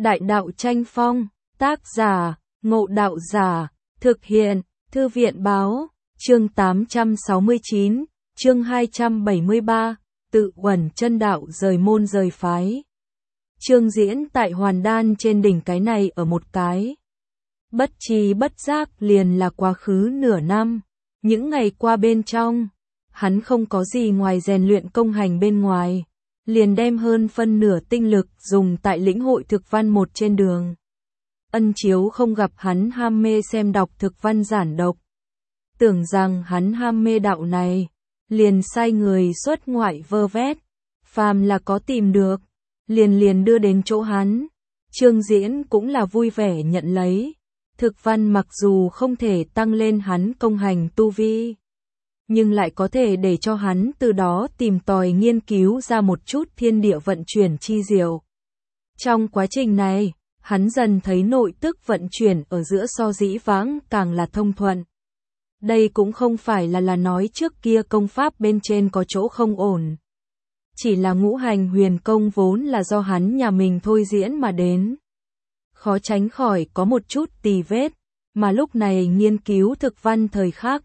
Đại đạo tranh phong, tác giả, Ngộ Đạo Giả, thực hiện, Thư viện báo, chương 869, chương 273, tự uẩn chân đạo rời môn rời phái. Chương diễn tại Hoàn Đan trên đỉnh cái này ở một cái. Bất tri bất giác liền là quá khứ nửa năm, những ngày qua bên trong, hắn không có gì ngoài rèn luyện công hành bên ngoài, liền đem hơn phân nửa tinh lực dùng tại lĩnh hội thực văn một trên đường. Ân Chiếu không gặp hắn ham mê xem đọc thực văn giản độc, tưởng rằng hắn ham mê đạo này, liền sai người xuất ngoại vơ vét, phàm là có tìm được, liền đưa đến chỗ hắn. Chương diễn cũng là vui vẻ nhận lấy. Thực văn mặc dù không thể tăng lên hắn công hành tu vi, nhưng lại có thể để cho hắn từ đó tìm tòi nghiên cứu ra một chút thiên địa vận chuyển chi diệu. Trong quá trình này, hắn dần thấy nội tức vận chuyển ở giữa so dĩ vãng càng là thông thuận. Đây cũng không phải là nói trước kia công pháp bên trên có chỗ không ổn. Chỉ là ngũ hành huyền công vốn là do hắn nhà mình thôi diễn mà đến. Khó tránh khỏi có một chút tì vết, mà lúc này nghiên cứu thực văn thời khác,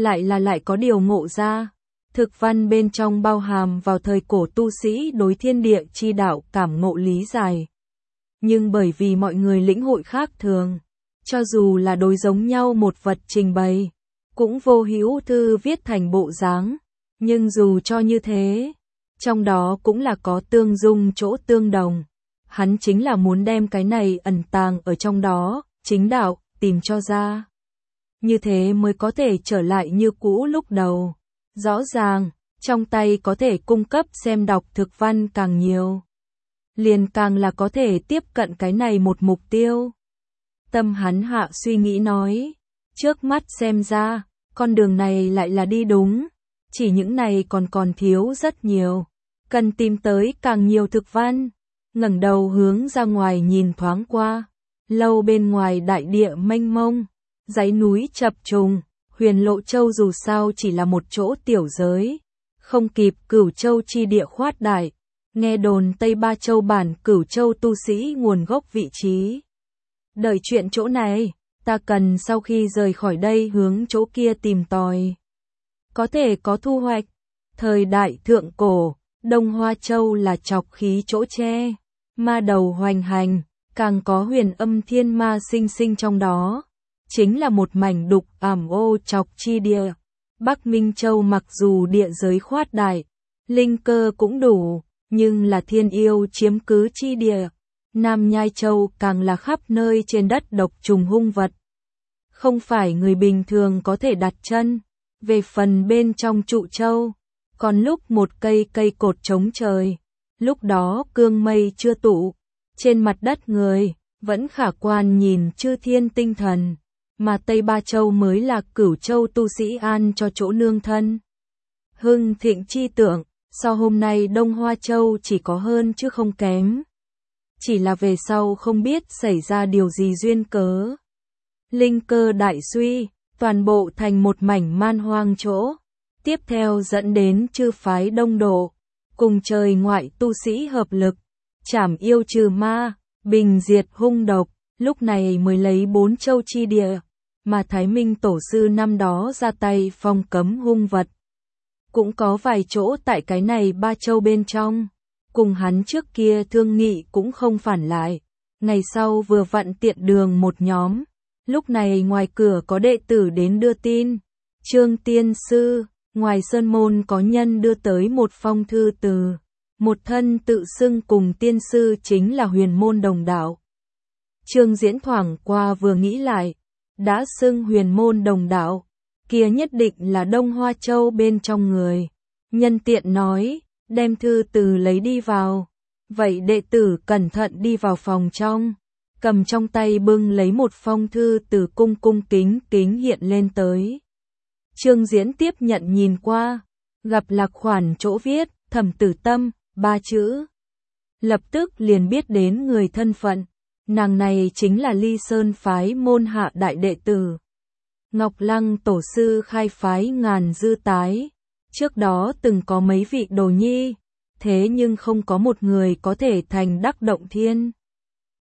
lại có điều ngộ ra. Thực văn bên trong bao hàm vào thời cổ tu sĩ đối thiên địa chi đạo cảm ngộ lý giải. Nhưng bởi vì mọi người lĩnh hội khác thường, cho dù là đối giống nhau một vật trình bày, cũng vô hữu thư viết thành bộ dáng, nhưng dù cho như thế, trong đó cũng là có tương dung chỗ tương đồng. Hắn chính là muốn đem cái này ẩn tàng ở trong đó, chính đạo, tìm cho ra. Như thế mới có thể trở lại như cũ lúc đầu. Rõ ràng, trong tay có thể cung cấp xem đọc thực văn càng nhiều, liền càng là có thể tiếp cận cái này một mục tiêu. Tâm hắn hạ suy nghĩ nói, trước mắt xem ra, con đường này lại là đi đúng, chỉ những này còn thiếu rất nhiều, cần tìm tới càng nhiều thực văn. Ngẩng đầu hướng ra ngoài nhìn thoáng qua, lâu bên ngoài đại địa mênh mông, dãy núi chập trùng, Huyền Lộ Châu dù sao chỉ là một chỗ tiểu giới, không kịp Cửu Châu chi địa khoát đại. Nghe đồn Tây Ba Châu bản Cửu Châu tu sĩ nguồn gốc vị trí. Đợi chuyện chỗ này, ta cần sau khi rời khỏi đây hướng chỗ kia tìm tòi, có thể có thu hoạch. Thời đại thượng cổ, Đông Hoa Châu là trọc khí chỗ che, ma đầu hoành hành, càng có huyền âm thiên ma sinh trong đó, chính là một mảnh đục ảm ô trọc chi địa. Bắc Minh Châu mặc dù địa giới khoát đại, linh cơ cũng đủ, nhưng là thiên yêu chiếm cứ chi địa. Nam Nhai Châu càng là khắp nơi trên đất độc trùng hung vật, không phải người bình thường có thể đặt chân. Về phần bên trong Trụ Châu, còn lúc một cây cột chống trời, lúc đó cương mây chưa tụ, trên mặt đất người vẫn khả quan nhìn chư thiên tinh thần, mà Tây Ba Châu mới là Cửu Châu tu sĩ an cho chỗ nương thân. Hưng thịnh chi tượng, so hôm nay Đông Hoa Châu chỉ có hơn chứ không kém. Chỉ là về sau không biết xảy ra điều gì duyên cớ, linh cơ đại suy, toàn bộ thành một mảnh man hoang chỗ. Tiếp theo dẫn đến chư phái đông độ, cùng trời ngoại tu sĩ hợp lực, trảm yêu trừ ma, bình diệt hung độc, lúc này mới lấy 4 châu chi địa, mà Thái Minh Tổ sư năm đó ra tay phong cấm hung vật. Cũng có vài chỗ tại cái này 3 châu bên trong, cùng hắn trước kia thương nghị cũng không phản lại. Ngày sau vừa vặn tiện đường một nhóm, lúc này ngoài cửa có đệ tử đến đưa tin. Trương Tiên Sư, ngoài sơn môn có nhân đưa tới một phong thư từ một thân tự xưng cùng tiên sư chính là huyền môn đồng đạo. Chương diễn thoảng qua vừa nghĩ lại, đã xưng huyền môn đồng đạo, kia nhất định là Đông Hoa Châu bên trong người. Nhân tiện nói, đem thư từ lấy đi vào. Vậy đệ tử cẩn thận đi vào phòng trong, cầm trong tay bưng lấy một phong thư từ cung kính hiện lên tới. Chương diễn tiếp nhận nhìn qua, gặp lạc khoản chỗ viết, Thẩm Tử Tâm, 3 chữ. Lập tức liền biết đến người thân phận, nàng này chính là Ly Sơn phái môn hạ đại đệ tử. Ngọc Lăng tổ sư khai phái Ngàn Dư Tái, trước đó từng có mấy vị đồ nhi, thế nhưng không có một người có thể thành đắc động thiên.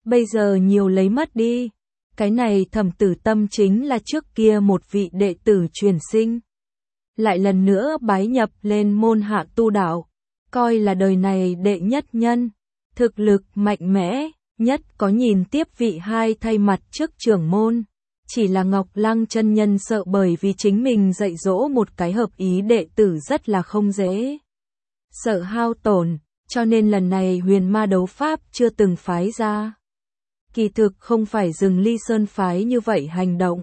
bây giờ nhiều lấy mất đi. Cái này Thẩm Tử Tâm chính là trước kia một vị đệ tử truyền sinh. Lại lần nữa bái nhập lên môn Hạ Tu đạo, coi là đời này đệ nhất nhân, thực lực mạnh mẽ, nhất có nhìn tiếp vị hai thay mặt trước trưởng môn. Chỉ là Ngọc Lăng chân nhân sợ bởi vì chính mình dạy dỗ một cái hợp ý đệ tử rất là không dễ. Sợ hao tổn, cho nên lần này Huyền Ma đấu pháp chưa từng phái ra. Kỳ thực không phải dừng Ly Sơn phái như vậy hành động.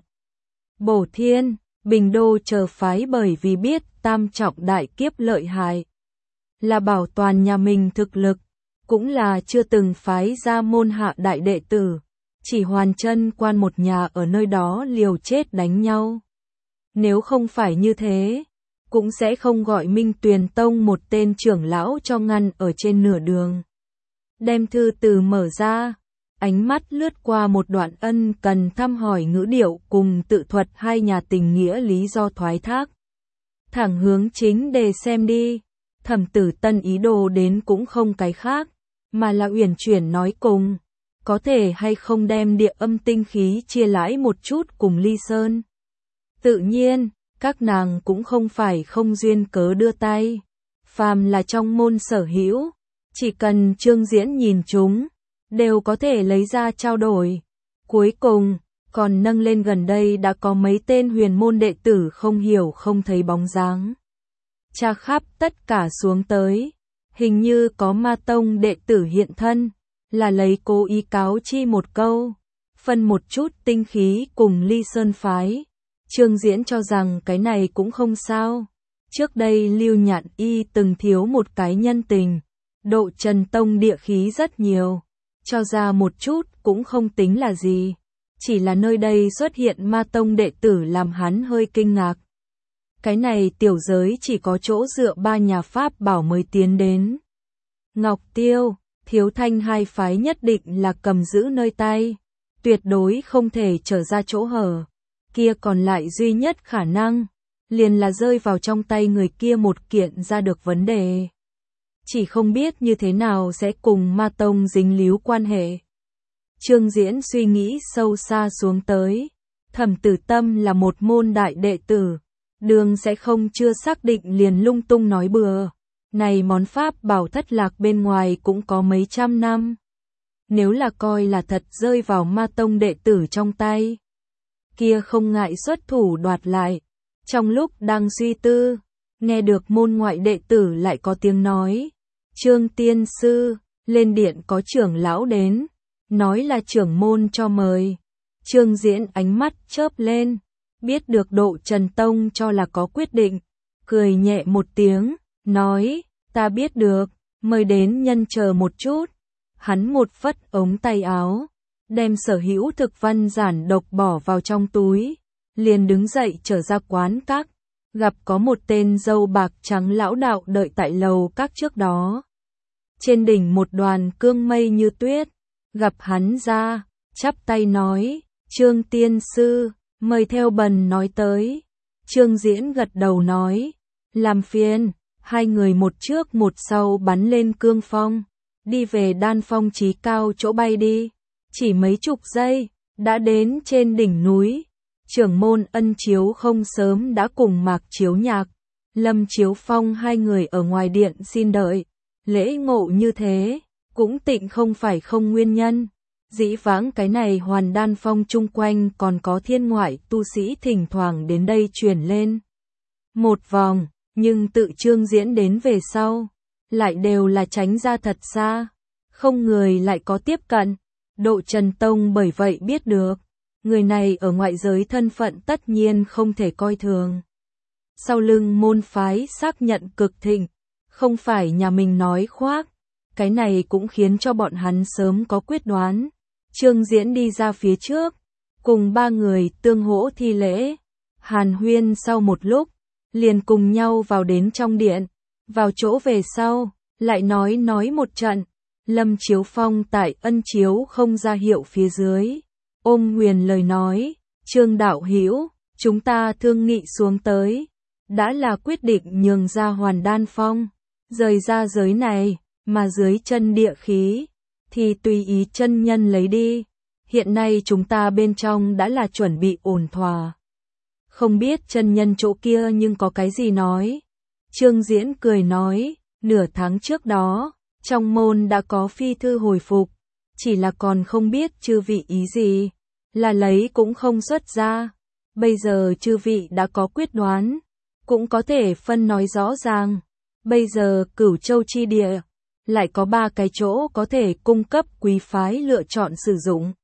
Bổ Thiên, Bình Đô chờ phái bởi vì biết tam trọng đại kiếp lợi hại, là bảo toàn nhà mình thực lực, cũng là chưa từng phái ra môn hạ đại đệ tử, chỉ Hoàn Chân Quan một nhà ở nơi đó liều chết đánh nhau. Nếu không phải như thế, cũng sẽ không gọi Minh Tuyền Tông một tên trưởng lão cho ngăn ở trên nửa đường. Đem thư từ mở ra, ánh mắt lướt qua một đoạn ân cần thăm hỏi ngữ điệu cùng tự thuật hai nhà tình nghĩa lý do thoái thác. Thẳng hướng chính đề xem đi, Thẩm Tử Tân ý đồ đến cũng không cái khác, mà là uyển chuyển nói cùng, có thể hay không đem địa âm tinh khí chia lãi một chút cùng Ly Sơn. Tự nhiên, các nàng cũng không phải không duyên cớ đưa tay, phàm là trong môn sở hữu, chỉ cần Trương Diễn nhìn chúng, đều có thể lấy ra trao đổi. Cuối cùng, còn nâng lên gần đây đã có mấy tên huyền môn đệ tử không hiểu không thấy bóng dáng. Tra khắp tất cả xuống tới, hình như có Ma Tông đệ tử hiện thân, là lấy cố ý cáo chi một câu, phân một chút tinh khí cùng Ly Sơn phái. Trương Diễn cho rằng cái này cũng không sao. Trước đây Lưu Nhạn Y từng thiếu một cái nhân tình, Độ Trần Tông địa khí rất nhiều, cho ra một chút cũng không tính là gì. Chỉ là nơi đây xuất hiện Ma Tông đệ tử làm hắn hơi kinh ngạc. Cái này tiểu giới chỉ có chỗ dựa ba nhà Pháp bảo mới tiến đến. Ngọc Tiêu, Thiếu Thanh hai phái nhất định là cầm giữ nơi tay, tuyệt đối không thể trở ra chỗ hở. Kia còn lại duy nhất khả năng, liền là rơi vào trong tay người kia một kiện ra được vấn đề. Chỉ không biết như thế nào sẽ cùng Ma Tông dính líu quan hệ. Trương Diễn suy nghĩ sâu xa xuống tới, Thẩm Tử Tâm là một môn đại đệ tử, đường sẽ không chưa xác định liền lung tung nói bừa. Này món pháp bảo thất lạc bên ngoài cũng có mấy trăm năm. Nếu là coi là thật rơi vào Ma Tông đệ tử trong tay, kia không ngại xuất thủ đoạt lại. Trong lúc đang suy tư, nghe được môn ngoại đệ tử lại có tiếng nói, Trương tiên sư, lên điện có trưởng lão đến, nói là trưởng môn cho mời. Trương Diễn ánh mắt chớp lên, biết được Độ Trần Tông cho là có quyết định, cười nhẹ một tiếng, nói, ta biết được, mời đến nhân chờ một chút. Hắn một phất ống tay áo, đem sở hữu thực văn giản độc bỏ vào trong túi, liền đứng dậy trở ra quán các, gặp có một tên râu bạc trắng lão đạo đợi tại lầu các trước đó. Trên đỉnh một đoàn cương mây như tuyết, gặp hắn ra, chắp tay nói, Trương tiên sư, mời theo bần nói tới. Trương Diễn gật đầu nói, làm phiền. Hai người một trước một sau bắn lên cương phong, đi về đan phong chí cao chỗ bay đi. Chỉ mấy chục giây, đã đến trên đỉnh núi. Trưởng môn Ân Chiếu không sớm đã cùng Mạc Chiếu Nhạc, Lâm Chiếu Phong hai người ở ngoài điện xin đợi. Lễ ngộ như thế, cũng tịnh không phải không nguyên nhân. Dĩ vãng cái này Hoàn Đan Phong chung quanh còn có thiên ngoại tu sĩ thỉnh thoảng đến đây chuyển lên một vòng. Nhưng tự Trương Diễn đến về sau, lại đều là tránh ra thật xa, không người lại có tiếp cận. Độ Trần Tông bởi vậy biết được, người này ở ngoại giới thân phận tất nhiên không thể coi thường. Sau lưng môn phái xác nhận cực thịnh, không phải nhà mình nói khoác, cái này cũng khiến cho bọn hắn sớm có quyết đoán. Trương Diễn đi ra phía trước, cùng ba người tương hỗ thi lễ, hàn huyên sau một lúc, liền cùng nhau vào đến trong điện, vào chỗ về sau, lại nói một trận. Lâm Chiếu Phong tại Ân Chiếu không ra hiệu phía dưới, ôm nguyền lời nói, Trương đạo hữu, chúng ta thương nghị xuống tới, đã là quyết định nhường ra Hoàn Đan Phong, rời ra giới này, mà dưới chân địa khí, thì tùy ý chân nhân lấy đi. Hiện nay chúng ta bên trong đã là chuẩn bị ổn thỏa. Không biết chân nhân chỗ kia nhưng có cái gì nói. Trương Diễn cười nói, nửa tháng trước đó, trong môn đã có phi thư hồi phục, chỉ là còn không biết chư vị ý gì, là lấy cũng không xuất ra. Bây giờ chư vị đã có quyết đoán, cũng có thể phân nói rõ ràng. Bây giờ Cửu Châu chi địa, lại có 3 cái chỗ có thể cung cấp quý phái lựa chọn sử dụng.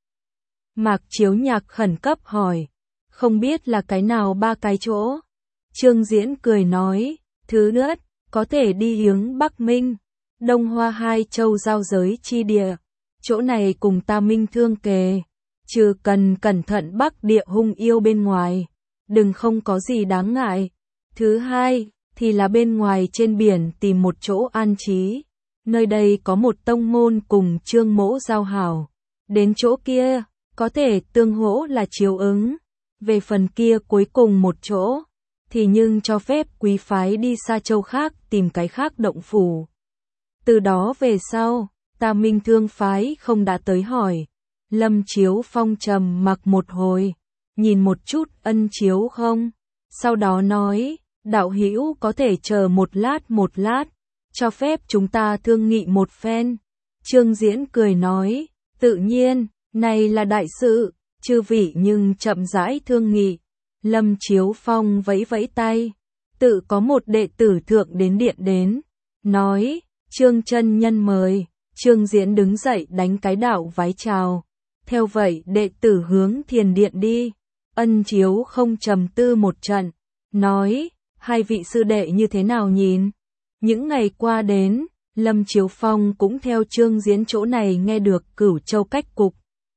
Mạc Chiếu Nhạc khẩn cấp hỏi, không biết là cái nào 3 cái chỗ? Trương Diễn cười nói, thứ nhất, có thể đi hướng Bắc Minh, Đông Hoa 2 châu giao giới chi địa. Chỗ này cùng ta minh thương kề, trừ cần cẩn thận Bắc địa hung yêu bên ngoài, đừng không có gì đáng ngại. Thứ hai, thì là bên ngoài trên biển tìm một chỗ an trí. Nơi đây có một tông môn cùng Trương Mỗ giao hảo. Đến chỗ kia, có thể tương hỗ là chiếu ứng. Về phần kia cuối cùng một chỗ, thì nhưng cho phép quý phái đi xa châu khác tìm cái khác động phủ. Từ đó về sau, ta minh thương phái không đã tới hỏi. Lâm Chiếu Phong trầm mặc một hồi, nhìn một chút Ân Chiếu không, sau đó nói, đạo hữu có thể chờ một lát, cho phép chúng ta thương nghị một phen. Trương Diễn cười nói, tự nhiên, này là đại sự, chư vị nhưng chậm rãi thương nghị. Lâm Chiếu Phong vẫy vẫy tay, tự có một đệ tử thượng đến điện đến, nói, Trương chân nhân mời. Trương Diễn đứng dậy đánh cái đạo vái chào. Theo vậy đệ tử hướng thiền điện đi. Ân Chiếu không trầm tư một trận, nói, hai vị sư đệ như thế nào nhìn? Những ngày qua đến, Lâm Chiếu Phong cũng theo Trương Diễn chỗ này nghe được Cửu Châu cách cục.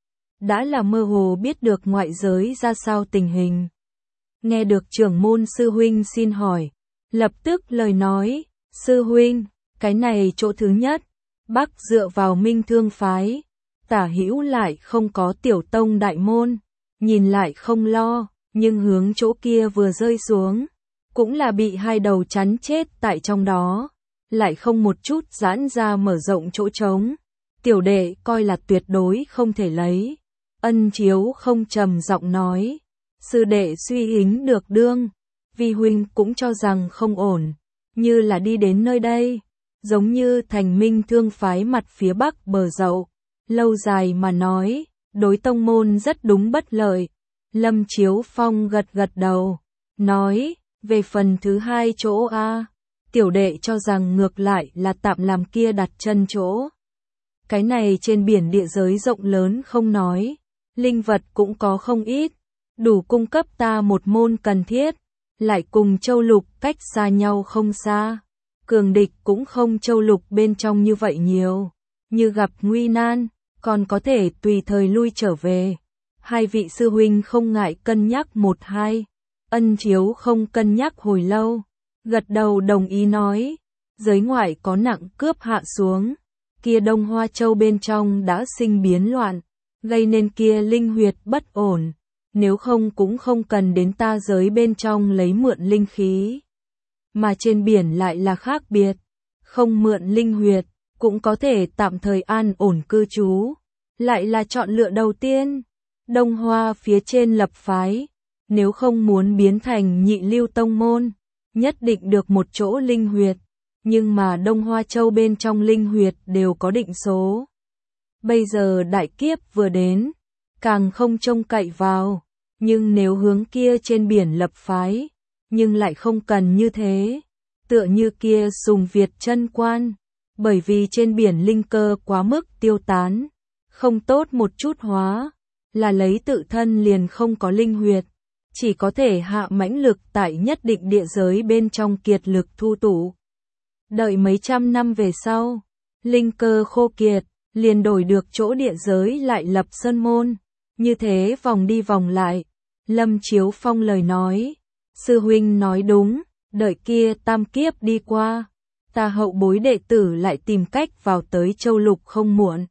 Đã là mơ hồ biết được ngoại giới ra sao tình hình. Nghe được trưởng môn sư huynh xin hỏi, lập tức lời nói, sư huynh, cái này chỗ thứ nhất, Bắc dựa vào minh thương phái, tả hữu lại không có tiểu tông đại môn, nhìn lại không lo, nhưng hướng chỗ kia vừa rơi xuống, cũng là bị hai đầu chắn chết tại trong đó, lại không một chút giãn ra mở rộng chỗ trống. Tiểu đệ coi là tuyệt đối không thể lấy. Ân Chiếu không trầm giọng nói, sư đệ suy ính được đương, vi huynh cũng cho rằng không ổn, như là đi đến nơi đây, giống như thành minh thương phái mặt phía bắc bờ dậu, lâu dài mà nói, đối tông môn rất đúng bất lợi. Lâm Chiếu Phong gật gật đầu, nói, về phần thứ hai chỗ a, tiểu đệ cho rằng ngược lại là tạm làm kia đặt chân chỗ. Cái này trên biển địa giới rộng lớn không nói, linh vật cũng có không ít, đủ cung cấp ta một môn cần thiết, lại cùng châu lục cách xa nhau không xa. Cường địch cũng không châu lục bên trong như vậy nhiều, như gặp nguy nan, còn có thể tùy thời lui trở về. Hai vị sư huynh không ngại cân nhắc một hai. Ân Chiếu không cân nhắc hồi lâu, gật đầu đồng ý nói, giới ngoại có nặng cướp hạ xuống, kia Đông Hoa Châu bên trong đã sinh biến loạn, gây nên kia linh huyệt bất ổn, nếu không cũng không cần đến ta giới bên trong lấy mượn linh khí. Mà trên biển lại là khác biệt, không mượn linh huyệt, cũng có thể tạm thời an ổn cư trú, lại là chọn lựa đầu tiên. Đông Hoa phía trên lập phái, nếu không muốn biến thành nhị lưu tông môn, nhất định được một chỗ linh huyệt, nhưng mà Đông Hoa Châu bên trong linh huyệt đều có định số. Bây giờ đại kiếp vừa đến, càng không trông cậy vào, nhưng nếu hướng kia trên biển lập phái, nhưng lại không cần như thế, tựa như kia Sùng Việt chân quan, bởi vì trên biển linh cơ quá mức tiêu tán, không tốt một chút hóa, là lấy tự thân liền không có linh huyệt, chỉ có thể hạ mãnh lực tại nhất định địa giới bên trong kiệt lực thu tụ. Đợi mấy trăm năm về sau, linh cơ khô kiệt, liền đổi được chỗ địa giới lại lập sơn môn, như thế vòng đi vòng lại. Lâm Chiếu Phong lời nói, sư huynh nói đúng, đợi kia tam kiếp đi qua, ta hậu bối đệ tử lại tìm cách vào tới châu lục không muộn.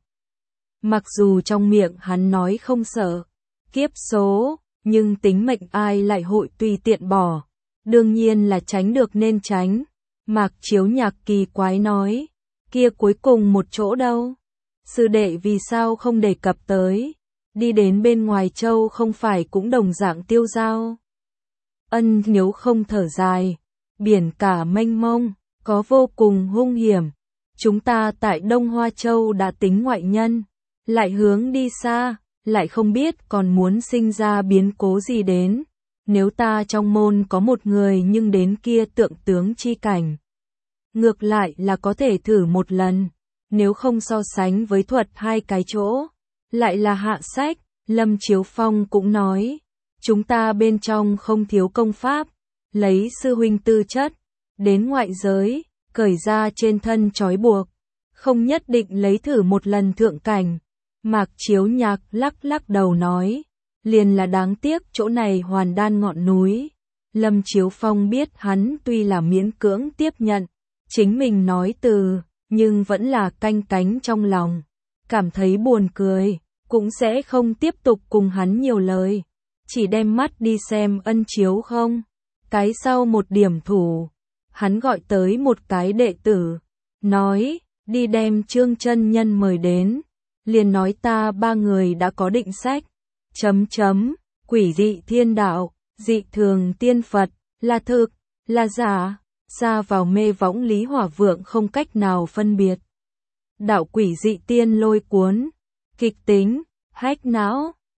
Mặc dù trong miệng hắn nói không sợ kiếp số, nhưng tính mệnh ai lại hội tùy tiện bỏ, đương nhiên là tránh được nên tránh. Mạc Chiếu Nhạc kỳ quái nói, kia cuối cùng một chỗ đâu? Sư đệ vì sao không đề cập tới, đi đến bên ngoài châu không phải cũng đồng dạng tiêu dao. Ân Nếu không thở dài, biển cả mênh mông, có vô cùng hung hiểm. Chúng ta tại Đông Hoa Châu đã tính ngoại nhân, lại hướng đi xa, lại không biết còn muốn sinh ra biến cố gì đến. Nếu ta trong môn có một người nhưng đến kia tượng tướng chi cảnh, ngược lại là có thể thử một lần, nếu không so sánh với thuật hai cái chỗ, lại là hạ sách. Lâm Chiếu Phong cũng nói, chúng ta bên trong không thiếu công pháp, lấy sư huynh tư chất, đến ngoại giới, cởi ra trên thân trói buộc, không nhất định lấy thử một lần thượng cảnh. Mạc Chiếu Nhạc lắc lắc đầu nói, liền là đáng tiếc chỗ này hoàn đan ngọn núi. Lâm Chiếu Phong biết hắn tuy là miễn cưỡng tiếp nhận, chính mình nói từ, nhưng vẫn là canh cánh trong lòng, cảm thấy buồn cười, cũng sẽ không tiếp tục cùng hắn nhiều lời, chỉ đem mắt đi xem Ân Chiếu không. Cái sau một điểm thủ, hắn gọi tới một cái đệ tử, nói, đi đem Trương chân nhân mời đến, liền nói ta ba người đã có định sách, quỷ dị thiên đạo, dị thường tiên Phật, là thực, là giả, xa vào mê võng Lý Hỏa Vượng không cách nào phân biệt. Đạo quỷ dị tiên lôi cuốn, kịch tính, hách não,